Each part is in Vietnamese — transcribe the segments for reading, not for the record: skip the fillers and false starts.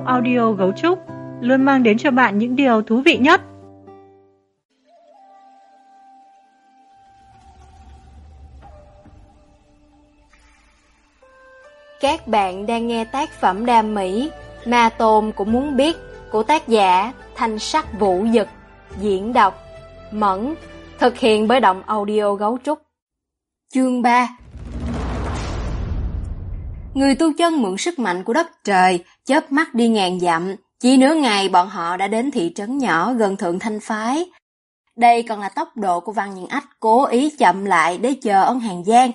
audio Gấu Trúc luôn mang đến cho bạn những điều thú vị nhất. Các bạn đang nghe tác phẩm đam mỹ Ma Tôn Cũng Muốn Biết của tác giả Thanh Sắc Vũ Dực, diễn đọc Mẫn, thực hiện bởi Động Audio Gấu Trúc. Chương 3. Người tu chân mượn sức mạnh của đất trời, chớp mắt đi ngàn dặm, chỉ nửa ngày bọn họ đã đến thị trấn nhỏ gần Thượng Thanh Phái. Đây còn là tốc độ của Văn Nhân Ách cố ý chậm lại để chờ Ân Hàn Giang.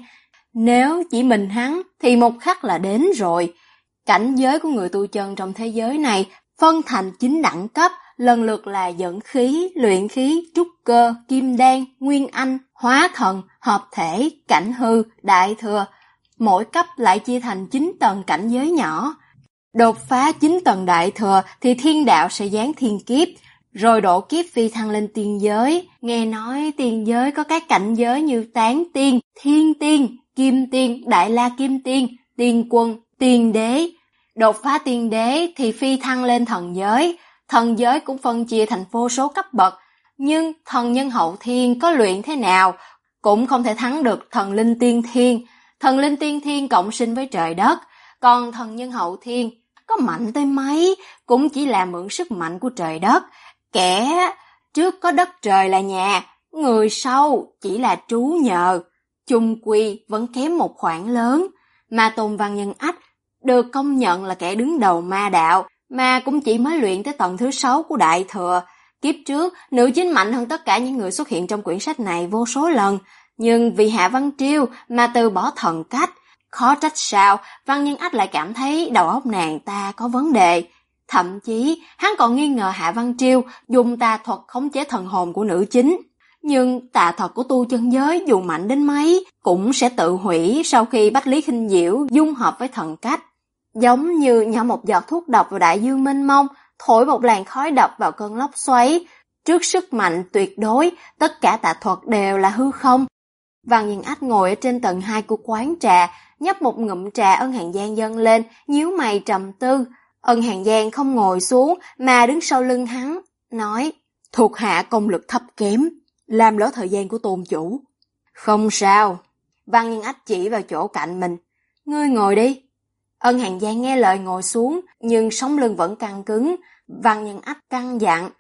Nếu chỉ mình hắn thì một khắc là đến rồi. Cảnh giới của người tu chân trong thế giới này phân thành 9 đẳng cấp, lần lượt là dẫn khí, luyện khí, trúc cơ, kim đan, nguyên anh, hóa thần, hợp thể, cảnh hư, đại thừa. Mỗi cấp lại chia thành 9 tầng cảnh giới nhỏ. Đột phá 9 tầng đại thừa thì thiên đạo sẽ giáng thiên kiếp, rồi độ kiếp phi thăng lên tiên giới. Nghe nói tiên giới có các cảnh giới như tán tiên, thiên tiên, kim tiên, đại la kim tiên, tiên quân, tiên đế. Đột phá tiên đế thì phi thăng lên thần giới. Thần giới cũng phân chia thành vô số cấp bậc, nhưng thần nhân hậu thiên có luyện thế nào cũng không thể thắng được thần linh tiên thiên. Thần linh tiên thiên cộng sinh với trời đất, còn thần nhân hậu thiên có mạnh tới mấy cũng chỉ là mượn sức mạnh của trời đất. Kẻ trước có đất trời là nhà, người sau chỉ là trú nhờ, chung quy vẫn kém một khoảng lớn. Ma Tôn Văn Nhân Ách được công nhận là kẻ đứng đầu ma đạo, mà cũng chỉ mới luyện tới tầng thứ 6 của đại thừa. Kiếp trước, nữ chính mạnh hơn tất cả những người xuất hiện trong quyển sách này vô số lần, nhưng vì Hạ Văn Triêu mà từ bỏ thần cách. Khó trách sao Văn Nhân Ách lại cảm thấy đầu óc nàng ta có vấn đề. Thậm chí hắn còn nghi ngờ Hạ Văn Triêu dùng tà thuật khống chế thần hồn của nữ chính. Nhưng tà thuật của tu chân giới dù mạnh đến mấy cũng sẽ tự hủy sau khi Bách Lý Khinh Diễu dung hợp với thần cách. Giống như nhỏ một giọt thuốc độc vào đại dương mênh mông, thổi một làn khói độc vào cơn lốc xoáy. Trước sức mạnh tuyệt đối, tất cả tà thuật đều là hư không. Văn Nhân Ách ngồi ở trên tầng 2 của quán trà, nhấp một ngụm trà Ân Hàn Giang dâng lên, nhíu mày trầm tư. Ân Hàn Giang không ngồi xuống mà đứng sau lưng hắn, nói: "Thuộc hạ công lực thấp kém, làm lỡ thời gian của tôn chủ." "Không sao." Văn Nhân Ách chỉ vào chỗ cạnh mình. "Ngươi ngồi đi." Ân Hàn Giang nghe lời ngồi xuống, nhưng sống lưng vẫn căng cứng. Văn Nhân Ách căn dặn: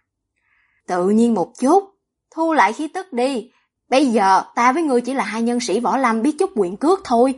"Tự nhiên một chút, thu lại khí tức đi. Bây giờ ta với ngươi chỉ là hai nhân sĩ võ lâm biết chút quyền cước thôi."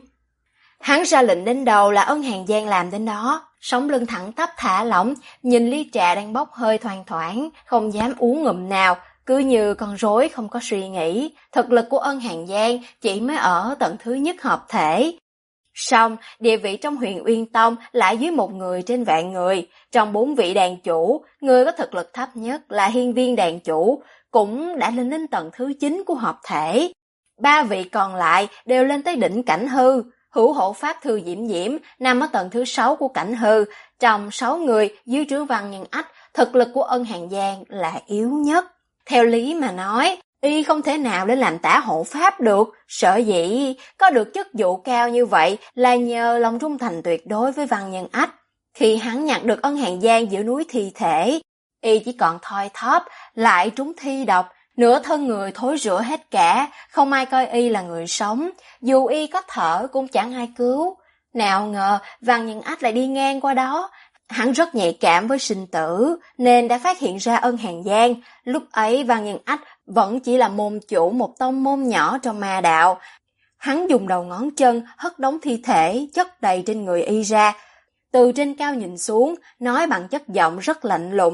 Hắn ra lệnh đến đầu là Ân Hàn Giang làm đến đó, sống lưng thẳng tắp thả lỏng, nhìn ly trà đang bốc hơi thoang thoảng, không dám uống ngụm nào, cứ như con rối không có suy nghĩ. Thực lực của Ân Hàn Giang chỉ mới ở tầng thứ nhất hợp thể. Song địa vị trong Huyền Uyên Tông lại dưới một người trên vạn người. Trong 4 vị đàn chủ, người có thực lực thấp nhất là Hiên Viên đàn chủ, cũng đã lên đến tầng thứ 9 của hợp thể. 3 vị còn lại đều lên tới đỉnh cảnh hư. Hữu hộ pháp Thư Diễm Diễm nằm ở tầng thứ 6 của cảnh hư. Trong 6 người dưới trướng Văn Nhân Ách, thực lực của Ân Hàn Giang là yếu nhất. Theo lý mà nói, y không thể nào để làm tả hộ pháp được, sở dĩ có được chức vụ cao như vậy là nhờ lòng trung thành tuyệt đối với Văn Nhân Ách. Khi hắn nhặt được Ân Hàn Giang giữa núi thi thể, y chỉ còn thoi thóp, lại trúng thi độc, nửa thân người thối rữa hết cả, không ai coi y là người sống, dù y có thở cũng chẳng ai cứu. Nào ngờ Văn Nhân Ách lại đi ngang qua đó. Hắn rất nhạy cảm với sinh tử, nên đã phát hiện ra Ân Hàn Giang. Lúc ấy Văn Nhân Ách vẫn chỉ là môn chủ một tông môn nhỏ trong ma đạo. Hắn dùng đầu ngón chân hất đống thi thể chất đầy trên người y ra. Từ trên cao nhìn xuống, nói bằng chất giọng rất lạnh lùng: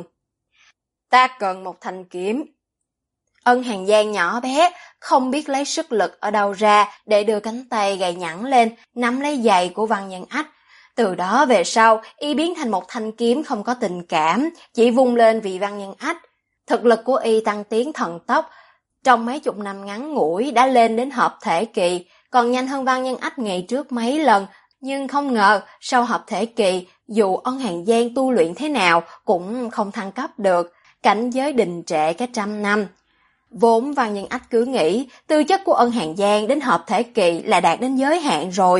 "Ta cần một thanh kiếm." Ân Hàn Giang nhỏ bé, không biết lấy sức lực ở đâu ra để đưa cánh tay gầy nhẵn lên, nắm lấy giày của Văn Nhân Ách. Từ đó về sau, y biến thành một thanh kiếm không có tình cảm, chỉ vung lên vì Văn Nhân Ách. Thực lực của y tăng tiến thần tốc, trong mấy chục năm ngắn ngủi đã lên đến hợp thể kỳ, còn nhanh hơn Văn Nhân Ách ngày trước mấy lần. Nhưng không ngờ, sau hợp thể kỳ, dù Ân Hàn Giang tu luyện thế nào cũng không thăng cấp được, cảnh giới đình trệ cả trăm năm. Vốn Văn Nhân Ách cứ nghĩ tư chất của Ân Hàn Giang đến hợp thể kỳ là đạt đến giới hạn rồi,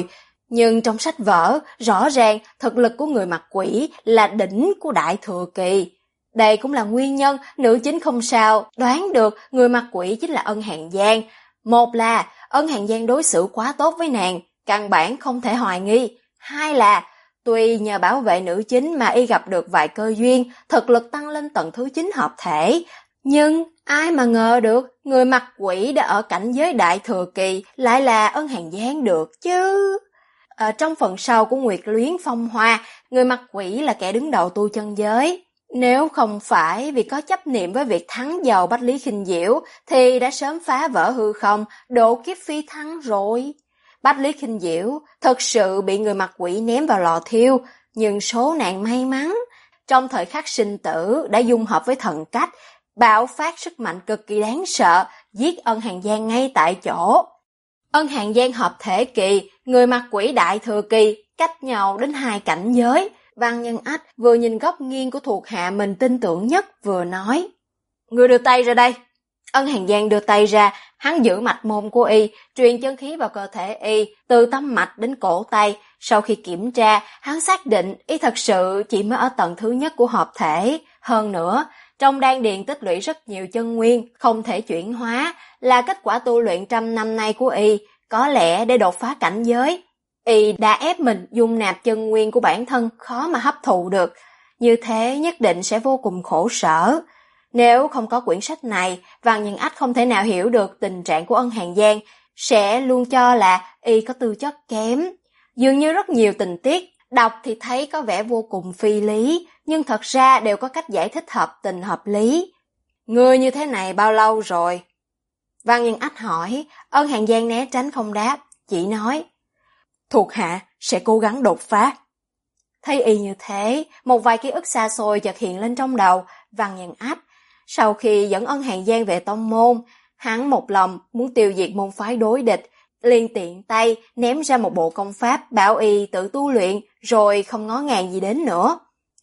Nhưng trong sách vở, rõ ràng thực lực của người mặt quỷ là đỉnh của Đại Thừa Kỳ. Đây cũng là nguyên nhân nữ chính không sao đoán được người mặt quỷ chính là Ân Hàn Giang. Một là Ân Hàn Giang đối xử quá tốt với nàng, căn bản không thể hoài nghi. Hai là tuy nhờ bảo vệ nữ chính mà y gặp được vài cơ duyên, thực lực tăng lên tầng thứ 9 hợp thể. Nhưng ai mà ngờ được người mặt quỷ đã ở cảnh giới Đại Thừa Kỳ lại là Ân Hàn Giang được chứ. Ở trong phần sau của Nguyệt Luyến Phong Hoa, người mặt quỷ là kẻ đứng đầu tu chân giới. Nếu không phải vì có chấp niệm với việc thắng giàu Bách Lý Khinh Diễu thì đã sớm phá vỡ hư không, độ kiếp phi thăng rồi. Bách Lý Khinh Diễu thực sự bị người mặt quỷ ném vào lò thiêu, nhưng số nạn may mắn trong thời khắc sinh tử đã dung hợp với thần cách, bạo phát sức mạnh cực kỳ đáng sợ, giết Ân Hàn Giang ngay tại chỗ. Ân Hàn Giang hợp thể kỳ, người mặt quỷ Đại Thừa Kỳ, cách nhau đến 2 cảnh giới. Văn Nhân Ách vừa nhìn góc nghiêng của thuộc hạ mình tin tưởng nhất vừa nói: "Ngươi đưa tay ra đây." Ân Hàn Giang đưa tay ra, hắn giữ mạch môn của y, truyền chân khí vào cơ thể y, từ tâm mạch đến cổ tay. Sau khi kiểm tra, hắn xác định y thật sự chỉ mới ở tầng thứ nhất của hợp thể. Hơn nữa, trong đan điền tích lũy rất nhiều chân nguyên, không thể chuyển hóa, là kết quả tu luyện trăm năm nay của y. Có lẽ để đột phá cảnh giới, y đã ép mình dung nạp chân nguyên của bản thân khó mà hấp thụ được. Như thế nhất định sẽ vô cùng khổ sở. Nếu không có quyển sách này, Văn Nhân Ách không thể nào hiểu được tình trạng của Ân Hàn Giang, sẽ luôn cho là y có tư chất kém. Dường như rất nhiều tình tiết, đọc thì thấy có vẻ vô cùng phi lý, nhưng thật ra đều có cách giải thích hợp tình hợp lý. Ngươi như thế này bao lâu rồi? Văn Nhân Ách hỏi. Ân Hàn Giang né tránh không đáp, chỉ nói: "Thuộc hạ sẽ cố gắng đột phá." Thấy y như thế, một vài ký ức xa xôi chợt hiện lên trong đầu Văn Nhân Ách. Sau khi dẫn Ân Hàn Giang về tông môn, hắn một lòng muốn tiêu diệt môn phái đối địch, liền tiện tay ném ra một bộ công pháp bảo y tự tu luyện, rồi không ngó ngàng gì đến nữa.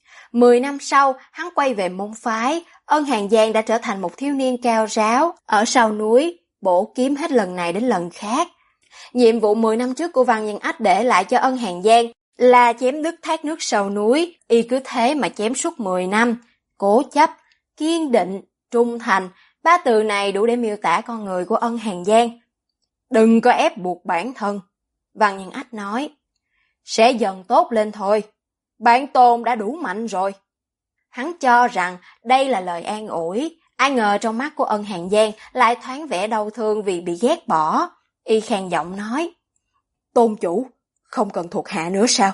10 năm sau, hắn quay về môn phái, Ân Hàn Giang đã trở thành một thiếu niên cao ráo, ở sau núi, bổ kiếm hết lần này đến lần khác. Nhiệm vụ 10 năm trước của Văn Nhân Ách để lại cho Ân Hàn Giang là chém đứt thác nước sau núi, y cứ thế mà chém suốt 10 năm. Cố chấp, kiên định, trung thành, 3 từ này đủ để miêu tả con người của Ân Hàn Giang. Đừng có ép buộc bản thân, Văn Nhân Ách nói. Sẽ dần tốt lên thôi. Bản tôn đã đủ mạnh rồi. Hắn cho rằng đây là lời an ủi, ai ngờ trong mắt của Ân Hàn Giang lại thoáng vẻ đau thương vì bị ghét bỏ. Y khàn giọng nói: "Tôn chủ, không cần thuộc hạ nữa sao?"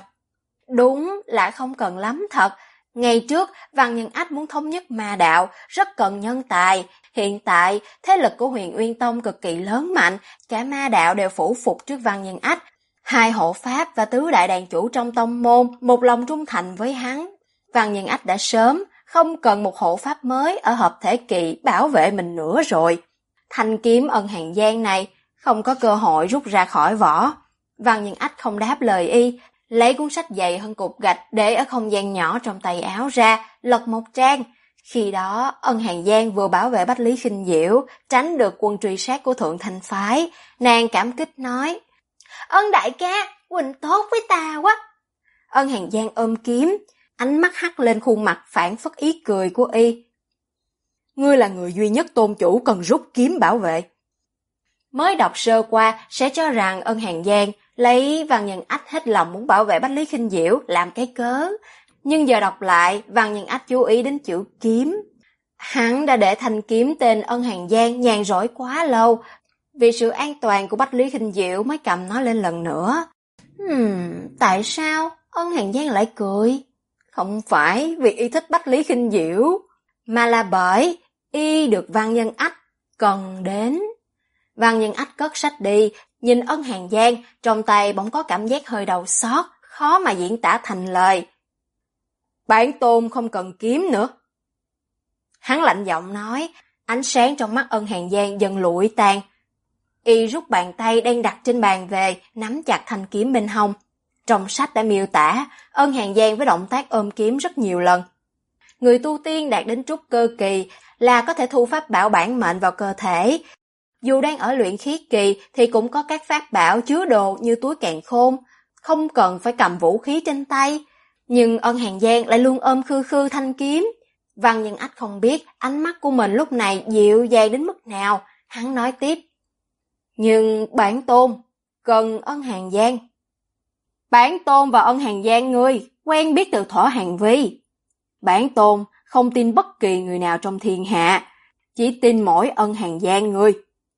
Đúng là không cần lắm thật. Ngày trước, Văn Nhân Ách muốn thống nhất ma đạo, rất cần nhân tài. Hiện tại, thế lực của Huyền Uyên Tông cực kỳ lớn mạnh, cả ma đạo đều phủ phục trước Văn Nhân Ách. 2 hộ pháp và tứ đại đàn chủ trong tông môn một lòng trung thành với hắn. Văn Nhân Ách đã sớm không cần một hộ pháp mới ở hợp thể kỳ bảo vệ mình nữa rồi. Thanh kiếm Ân Hàn Giang này không có cơ hội rút ra khỏi vỏ. Văn Nhân Ách không đáp lời y, lấy cuốn sách dày hơn cục gạch để ở không gian nhỏ trong tay áo ra, lật một trang. Khi đó, Ân Hàn Giang vừa bảo vệ Bách Lý Khinh Diễu, tránh được quân truy sát của Thượng Thanh Phái. Nàng cảm kích nói: "Ân đại ca, huynh tốt với ta quá." Ân Hàn Giang ôm kiếm, ánh mắt hắt lên khuôn mặt phản phất ý cười của y. "Ngươi là người duy nhất tôn chủ cần rút kiếm bảo vệ." Mới đọc sơ qua sẽ cho rằng Ân Hàn Giang lấy Văn Nhân Ách hết lòng muốn bảo vệ Bách Lý Khinh Diễu làm cái cớ. Nhưng giờ đọc lại, Văn Nhân Ách chú ý đến chữ kiếm. Hắn đã để thanh kiếm tên Ân Hàn Giang nhàn rỗi quá lâu, vì sự an toàn của Bách Lý Khinh Diễu mới cầm nó lên lần nữa. Tại sao Ân Hàn Giang lại cười? Không phải vì y thích Bách Lý Khinh Diễu, mà là bởi y được Văn Nhân Ách cần đến. Văn Nhân Ách cất sách đi, nhìn Ân Hàn Giang, trong tay bỗng có cảm giác hơi đau xót, khó mà diễn tả thành lời. "Bản tôn không cần kiếm nữa." Hắn lạnh giọng nói, ánh sáng trong mắt Ân Hàn Giang dần lụi tàn. Y rút bàn tay đang đặt trên bàn về, nắm chặt thanh kiếm bên hông. Trong sách đã miêu tả Ân Hàn Giang với động tác ôm kiếm rất nhiều lần. Người tu tiên đạt đến trúc cơ kỳ là có thể thu pháp bảo bản mệnh vào cơ thể. Dù đang ở luyện khí kỳ thì cũng có các pháp bảo chứa đồ như túi càn khôn. không cần phải cầm vũ khí trên tay. Nhưng Ân Hàn Giang lại luôn ôm khư khư thanh kiếm. Văn Nhân Ách không biết ánh mắt của mình lúc này dịu dàng đến mức nào, hắn nói tiếp. Nhưng bản tôn cần Ân Hàn Giang. Bản tôn và Ân Hàn Giang ngươi quen biết từ thuở Hàn Vi. Bản tôn không tin bất kỳ người nào trong thiên hạ, chỉ tin mỗi Ân Hàn Giang ngươi.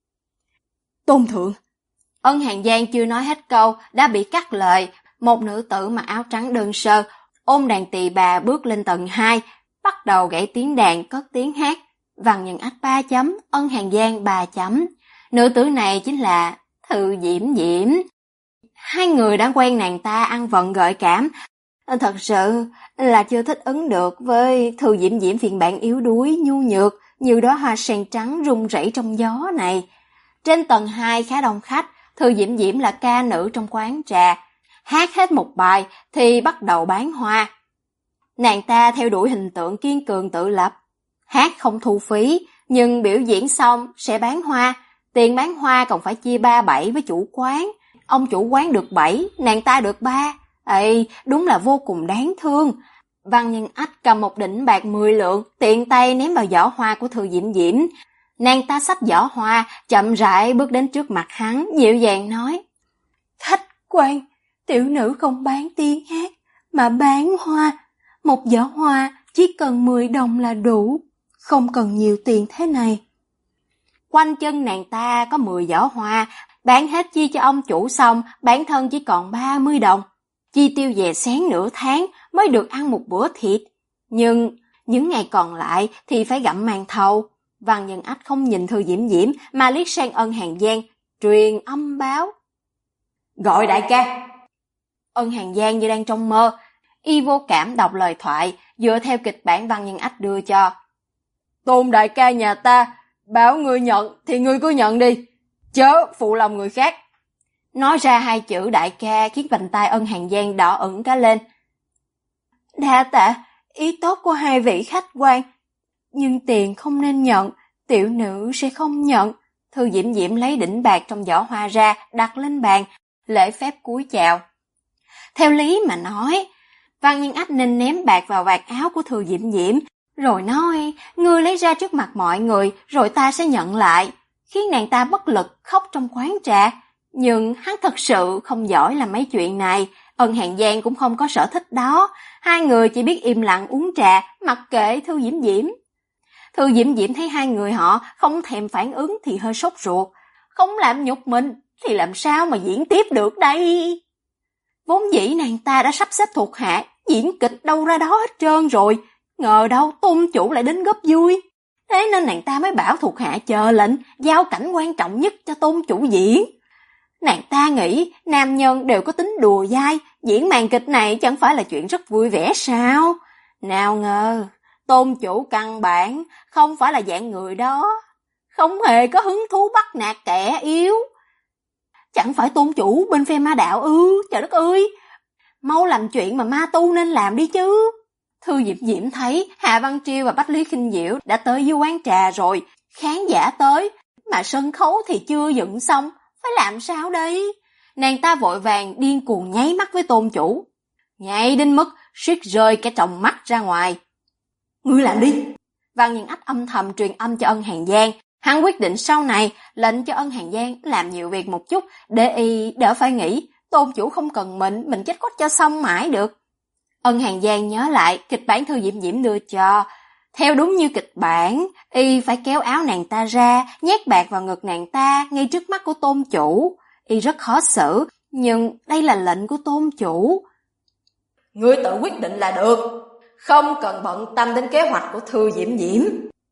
Tôn thượng. Ân Hàn Giang chưa nói hết câu đã bị cắt lời. Một nữ tử mặc áo trắng đơn sơ ôm đàn tỳ bà bước lên tầng 2, bắt đầu gảy tiếng đàn, cất tiếng hát. Văn Nhân Ách 3 chấm, Ân Hàn Giang 3 chấm. Nữ tử này chính là Thư Diễm Diễm. Hai người đã quen nàng ta ăn vận gợi cảm. Thật sự là chưa thích ứng được với Thư Diễm Diễm phiên bản yếu đuối, nhu nhược, như đóa hoa sen trắng rung rẩy trong gió này. Trên tầng 2 khá đông khách, Thư Diễm Diễm là ca nữ trong quán trà. Hát hết một bài thì bắt đầu bán hoa. Nàng ta theo đuổi hình tượng kiên cường tự lập. Hát không thu phí, nhưng biểu diễn xong sẽ bán hoa. Tiền bán hoa còn phải chia 3/7 với chủ quán. Ông chủ quán được 7, nàng ta được 3. Ê, đúng là vô cùng đáng thương. Văn Nhân Ách cầm một đỉnh bạc 10 lượng, tiện tay ném vào giỏ hoa của Thư Diễm Diễm. Nàng ta xách giỏ hoa, chậm rãi bước đến trước mặt hắn, dịu dàng nói. Khách quan, tiểu nữ không bán tiếng hát, mà bán hoa. Một giỏ hoa chỉ cần 10 đồng là đủ, không cần nhiều tiền thế này. Quanh chân nàng ta có 10 giỏ hoa, bán hết chia cho ông chủ xong, bản thân chỉ còn 30 đồng. Chi tiêu về sáng nửa tháng mới được ăn một bữa thịt. Nhưng những ngày còn lại thì phải gặm màn thầu. Văn Nhân Ách không nhìn Thư Diễm Diễm mà liếc sang Ân Hàn Giang, truyền âm báo. Gọi đại ca. Ân Hàn Giang như đang trong mơ, y vô cảm đọc lời thoại dựa theo kịch bản Văn Nhân Ách đưa cho. Tôn đại ca nhà ta, bảo người nhận thì người cứ nhận đi, chớ phụ lòng người khác. Nói ra 2 chữ đại ca khiến vành tai Ân Hàn Giang đỏ ửng cả lên. Đa tạ, ý tốt của 2 vị khách quan, nhưng tiền không nên nhận, tiểu nữ sẽ không nhận. Thư Diễm Diễm lấy đỉnh bạc trong giỏ hoa ra, đặt lên bàn, lễ phép cúi chào. Theo lý mà nói, Văn Nhân Ách nên ném bạc vào vạt áo của Thư Diễm Diễm, rồi nói, ngươi lấy ra trước mặt mọi người, rồi ta sẽ nhận lại, khiến nàng ta bất lực khóc trong quán trà. Nhưng hắn thật sự không giỏi làm mấy chuyện này, Ân Hàn Giang cũng không có sở thích đó, 2 người chỉ biết im lặng uống trà, mặc kệ Thư Diễm Diễm. Thư Diễm Diễm thấy 2 người họ không thèm phản ứng thì hơi sốt ruột, không làm nhục mình thì làm sao mà diễn tiếp được đây? Vốn dĩ nàng ta đã sắp xếp thuộc hạ, diễn kịch đâu ra đó hết trơn rồi, ngờ đâu tôn chủ lại đến góp vui. Thế nên nàng ta mới bảo thuộc hạ chờ lệnh, giao cảnh quan trọng nhất cho tôn chủ diễn. Nàng ta nghĩ nam nhân đều có tính đùa dai, diễn màn kịch này chẳng phải là chuyện rất vui vẻ sao? Nào ngờ, tôn chủ căn bản không phải là dạng người đó, không hề có hứng thú bắt nạt kẻ yếu. Chẳng phải tôn chủ bên phe ma đạo ư, trời đất ơi, mau làm chuyện mà ma tu nên làm đi chứ. Thư Diễm Diễm thấy Hạ Văn Triêu và Bách Lý Khinh Diễu đã tới dưới quán trà rồi, khán giả tới, mà sân khấu thì chưa dựng xong, phải làm sao đây? Nàng ta vội vàng điên cuồng nháy mắt với tôn chủ, nhảy đến mức suýt rơi cái tròng mắt ra ngoài. Ngươi làm đi. Văn Nhân Ách âm thầm truyền âm cho Ân Hàn Giang, hắn quyết định sau này lệnh cho Ân Hàn Giang làm nhiều việc một chút, để y đỡ phải nghĩ tôn chủ không cần mình chết cốt cho xong mãi được. Ân Hàn Giang nhớ lại kịch bản Thư Diễm Diễm đưa cho. Theo đúng như kịch bản, y phải kéo áo nàng ta ra, nhét bạc vào ngực nàng ta ngay trước mắt của tôn chủ. Y rất khó xử, nhưng đây là lệnh của tôn chủ. Ngươi tự quyết định là được, không cần bận tâm đến kế hoạch của Thư Diễm Diễm.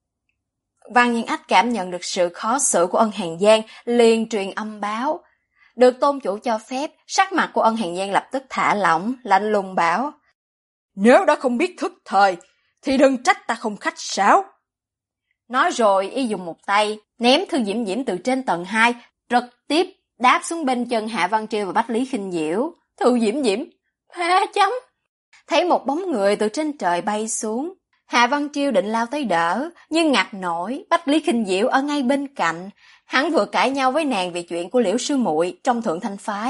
Văn Nhân Ách cảm nhận được sự khó xử của Ân Hàn Giang, liền truyền âm báo. Được tôn chủ cho phép, sắc mặt của Ân Hàn Giang lập tức thả lỏng, lạnh lùng bảo. Nếu đã không biết thức thời, thì đừng trách ta không khách sáo. Nói rồi y dùng một tay, ném Thư Diễm Diễm từ trên tầng 2, trực tiếp đáp xuống bên chân Hạ Văn Triêu và Bách Lý Khinh Diễu. Thư Diễm Diễm, 3 chấm. Thấy một bóng người từ trên trời bay xuống. Hạ Văn Triêu định lao tới đỡ, nhưng ngặt nổi, Bách Lý Khinh Diễu ở ngay bên cạnh. Hắn vừa cãi nhau với nàng về chuyện của Liễu sư muội trong Thượng Thanh phái.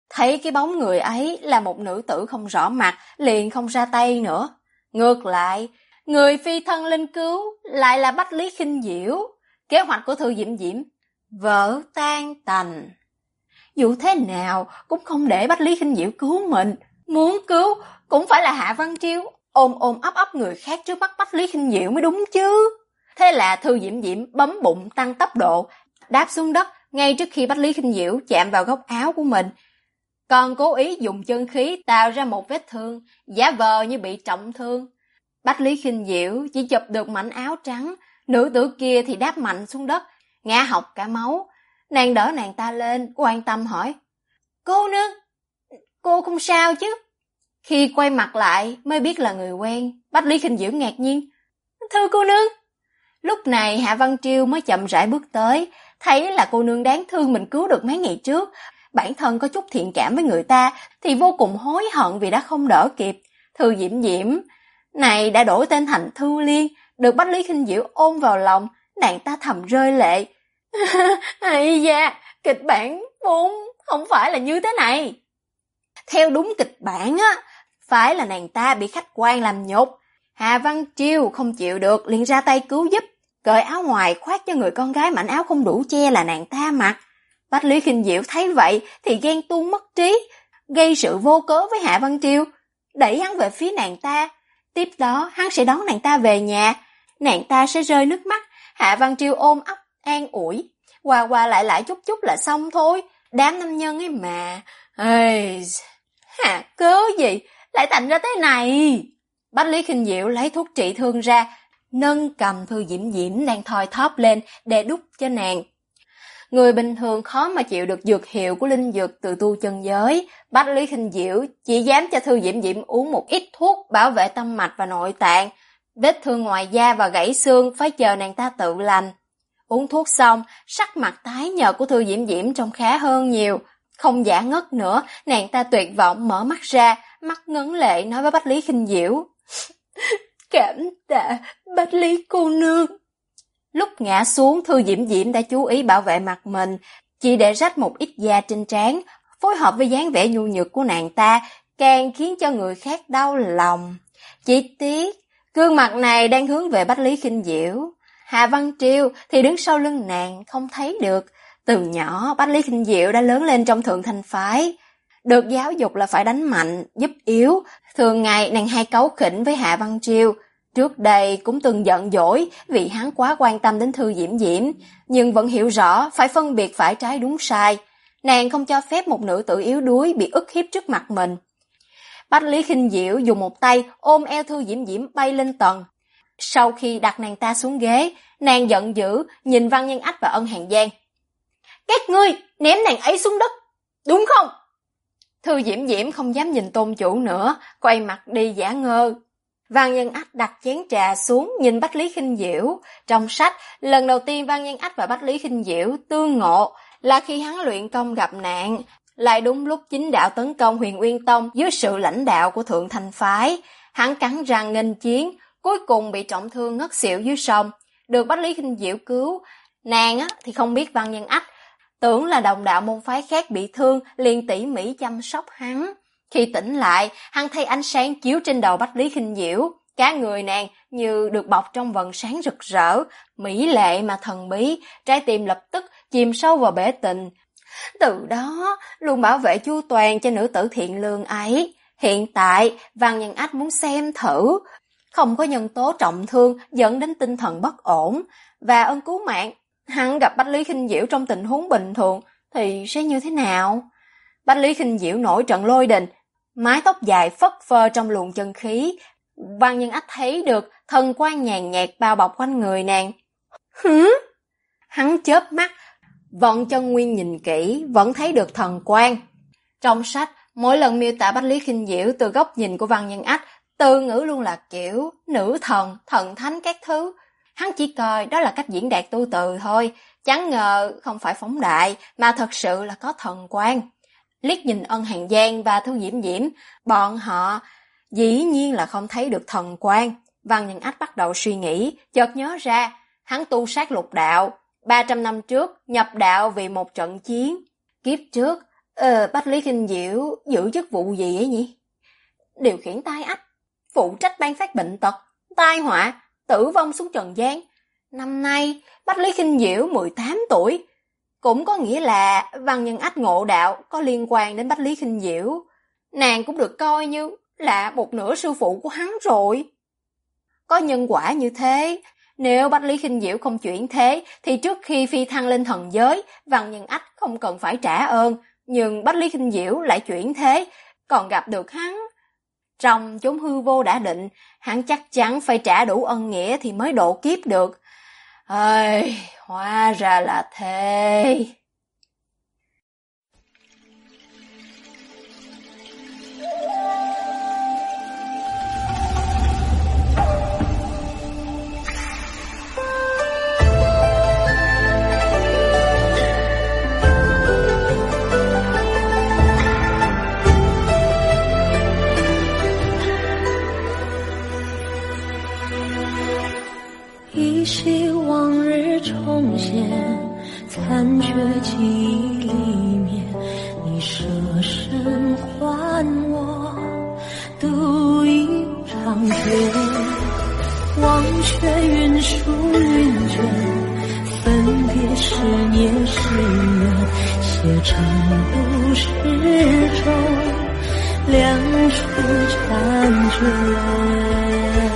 Thấy cái bóng người ấy là một nữ tử không rõ mặt, liền không ra tay nữa. Ngược lại, người phi thân linh cứu lại là Bách Lý Khinh Diễu. Kế hoạch của Thư Diễm Diễm vỡ tan tành. Dù thế nào cũng không để Bách Lý Khinh Diễu cứu mình. Muốn cứu cũng phải là Hạ Văn Chiêu ôm ôm ấp người khác trước mắt Bách Lý Khinh Diễu mới đúng chứ. Thế là Thư Diễm Diễm bấm bụng tăng tốc độ, đáp xuống đất ngay trước khi Bách Lý Khinh Diễu chạm vào góc áo của mình. Còn cố ý dùng chân khí tạo ra một vết thương, giả vờ như bị trọng thương. Bách Lý Khinh Diễu chỉ chụp được mảnh áo trắng, nữ tử kia thì đáp mạnh xuống đất, ngã hộc cả máu. Nàng đỡ nàng ta lên, quan tâm hỏi: "Cô nương, cô không sao chứ?" Khi quay mặt lại mới biết là người quen, Bách Lý Khinh Diễu ngạc nhiên: "Thưa cô nương." Lúc này Hạ Văn Triêu mới chậm rãi bước tới, thấy là cô nương đáng thương mình cứu được mấy ngày trước. Bản thân có chút thiện cảm với người ta thì vô cùng hối hận vì đã không đỡ kịp. Thư Diễm Diễm này đã đổi tên thành Thư Liên, được Bách Lý Khinh Diễu ôm vào lòng, nàng ta thầm rơi lệ. Ây da, kịch bản vốn không phải là như thế này. Theo đúng kịch bản á, phải là nàng ta bị khách quan làm nhục. Hạ Văn Triêu không chịu được liền ra tay cứu giúp, cởi áo ngoài khoác cho người con gái mảnh áo không đủ che là nàng ta mặc. Bách Lý Khinh Diễu thấy vậy thì ghen tuông mất trí, gây sự vô cớ với Hạ Văn Triêu, đẩy hắn về phía nàng ta. Tiếp đó hắn sẽ đón nàng ta về nhà, nàng ta sẽ rơi nước mắt, Hạ Văn Triêu ôm ấp an ủi, qua qua lại chút chút là xong thôi. Đám nam nhân ấy mà, cớ gì lại thành ra thế này. Bách Lý Khinh Diễu lấy thuốc trị thương ra, nâng cầm Thư Diễm Diễm đang thoi thóp lên để đút cho nàng. Người bình thường khó mà chịu được dược hiệu của linh dược từ tu chân giới. Bách Lý Khinh Diễu chỉ dám cho Thư Diễm Diễm uống một ít thuốc bảo vệ tâm mạch và nội tạng. Vết thương ngoài da và gãy xương phải chờ nàng ta tự lành. Uống thuốc xong, sắc mặt tái nhợt của Thư Diễm Diễm trông khá hơn nhiều. Không giả ngất nữa, nàng ta tuyệt vọng mở mắt ra, mắt ngấn lệ nói với Bách Lý Khinh Diễu: "Cảm tạ Bách Lý cô nương." Lúc ngã xuống, Thư Diễm Diễm đã chú ý bảo vệ mặt mình, chỉ để rách một ít da trên trán, phối hợp với dáng vẻ nhu nhược của nàng ta, càng khiến cho người khác đau lòng. Chỉ tiếc, gương mặt này đang hướng về Bách Lý Khinh Diễu. Hạ Văn Triêu thì đứng sau lưng nàng, không thấy được. Từ nhỏ, Bách Lý Khinh Diễu đã lớn lên trong Thượng Thanh phái. Được giáo dục là phải đánh mạnh, giúp yếu. Thường ngày nàng hay cáu khỉnh với Hạ Văn Triêu. Trước đây cũng từng giận dỗi vì hắn quá quan tâm đến Thư Diễm Diễm, nhưng vẫn hiểu rõ phải phân biệt phải trái đúng sai. Nàng không cho phép một nữ tử yếu đuối bị ức hiếp trước mặt mình. Bách Lý Khinh Diễu dùng một tay ôm eo Thư Diễm Diễm bay lên tầng. Sau khi đặt nàng ta xuống ghế, nàng giận dữ nhìn Văn Nhân Ách và Ân Hàn Giang. "Các ngươi ném nàng ấy xuống đất, đúng không?" Thư Diễm Diễm không dám nhìn tôn chủ nữa, quay mặt đi giả ngơ. Văn Nhân Ách đặt chén trà xuống nhìn Bách Lý Khinh Diễu. Trong sách, lần đầu tiên Văn Nhân Ách và Bách Lý Khinh Diễu tương ngộ là khi hắn luyện công gặp nạn, lại đúng lúc chính đạo tấn công Huyền Uyên Tông dưới sự lãnh đạo của Thượng Thanh phái. Hắn cắn răng nghênh chiến, cuối cùng bị trọng thương ngất xỉu dưới sông, được Bách Lý Khinh Diễu cứu. Nàng thì không biết Văn Nhân Ách, tưởng là đồng đạo môn phái khác bị thương, liền tỉ mỉ chăm sóc hắn. Khi tỉnh lại, hắn thấy ánh sáng chiếu trên đầu Bách Lý Khinh Diễu, cả người nàng như được bọc trong vầng sáng rực rỡ, mỹ lệ mà thần bí, trái tim lập tức chìm sâu vào bể tình. Từ đó, luôn bảo vệ chu toàn cho nữ tử thiện lương ấy. Hiện tại, Văn Nhân Ách muốn xem thử, không có nhân tố trọng thương dẫn đến tinh thần bất ổn, và ân cứu mạng, hắn gặp Bách Lý Khinh Diễu trong tình huống bình thường thì sẽ như thế nào? Bách Lý Khinh Diễu nổi trận lôi đình, mái tóc dài phất phơ trong luồng chân khí. Văn Nhân Ách thấy được thần quang nhàn nhạt bao bọc quanh người nàng. Hắn chớp mắt, vận chân nguyên nhìn kỹ, vẫn thấy được thần quang. Trong sách, mỗi lần miêu tả Bách Lý Khinh Diễu từ góc nhìn của Văn Nhân Ách, từ ngữ luôn là kiểu nữ thần, thần thánh các thứ. Hắn chỉ coi đó là cách diễn đạt tu từ thôi, chẳng ngờ không phải phóng đại mà thật sự là có thần quang. Liếc nhìn Ân Hàn Giang và Thư Diễm Diễm, bọn họ dĩ nhiên là không thấy được thần quang. Văn Nhân Ách bắt đầu suy nghĩ, chợt nhớ ra, hắn tu sát lục đạo, 300 năm trước nhập đạo vì một trận chiến. Kiếp trước, Bách Lý Kinh Diệu giữ chức vụ gì ấy nhỉ? Điều khiển tai ách, phụ trách ban phát bệnh tật, tai họa, tử vong xuống trần gian. Năm nay, Bách Lý Kinh Diệu 18 tuổi. Cũng có nghĩa là Văn Nhân Ách ngộ đạo có liên quan đến Bách Lý Kinh Diệu. Nàng cũng được coi như là một nửa sư phụ của hắn rồi. Có nhân quả như thế, nếu Bách Lý Kinh Diệu không chuyển thế, thì trước khi phi thăng lên thần giới, Văn Nhân Ách không cần phải trả ơn, nhưng Bách Lý Kinh Diệu lại chuyển thế, còn gặp được hắn. Trong chốn hư vô đã định, hắn chắc chắn phải trả đủ ân nghĩa thì mới độ kiếp được. Ơi, hóa ra là thế. 依稀往日重现，残缺记忆里面，你舍身还我独一长卷，忘却云舒云卷，分别是年是缘，写成故事中两处婵娟。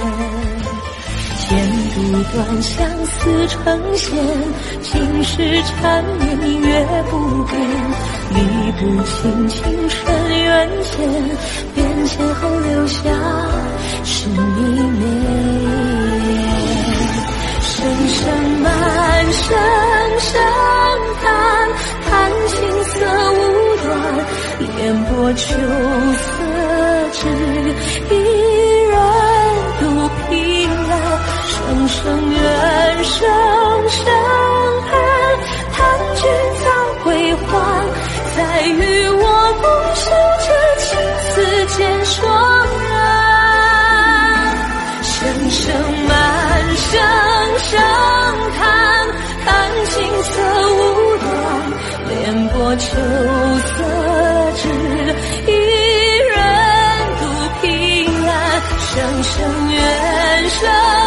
剪不断相思成线，情是缠绵明月不变，理不清情深缘浅，变迁后留下是你面。声声满声声叹，叹青涩无端，烟波秋色只一人独凭栏。声声怨，声声恨，叹君早归还，再与我共守这青丝渐霜染。声声满，声声叹，叹青涩无端，莲波秋色只一人独凭栏。声声怨，声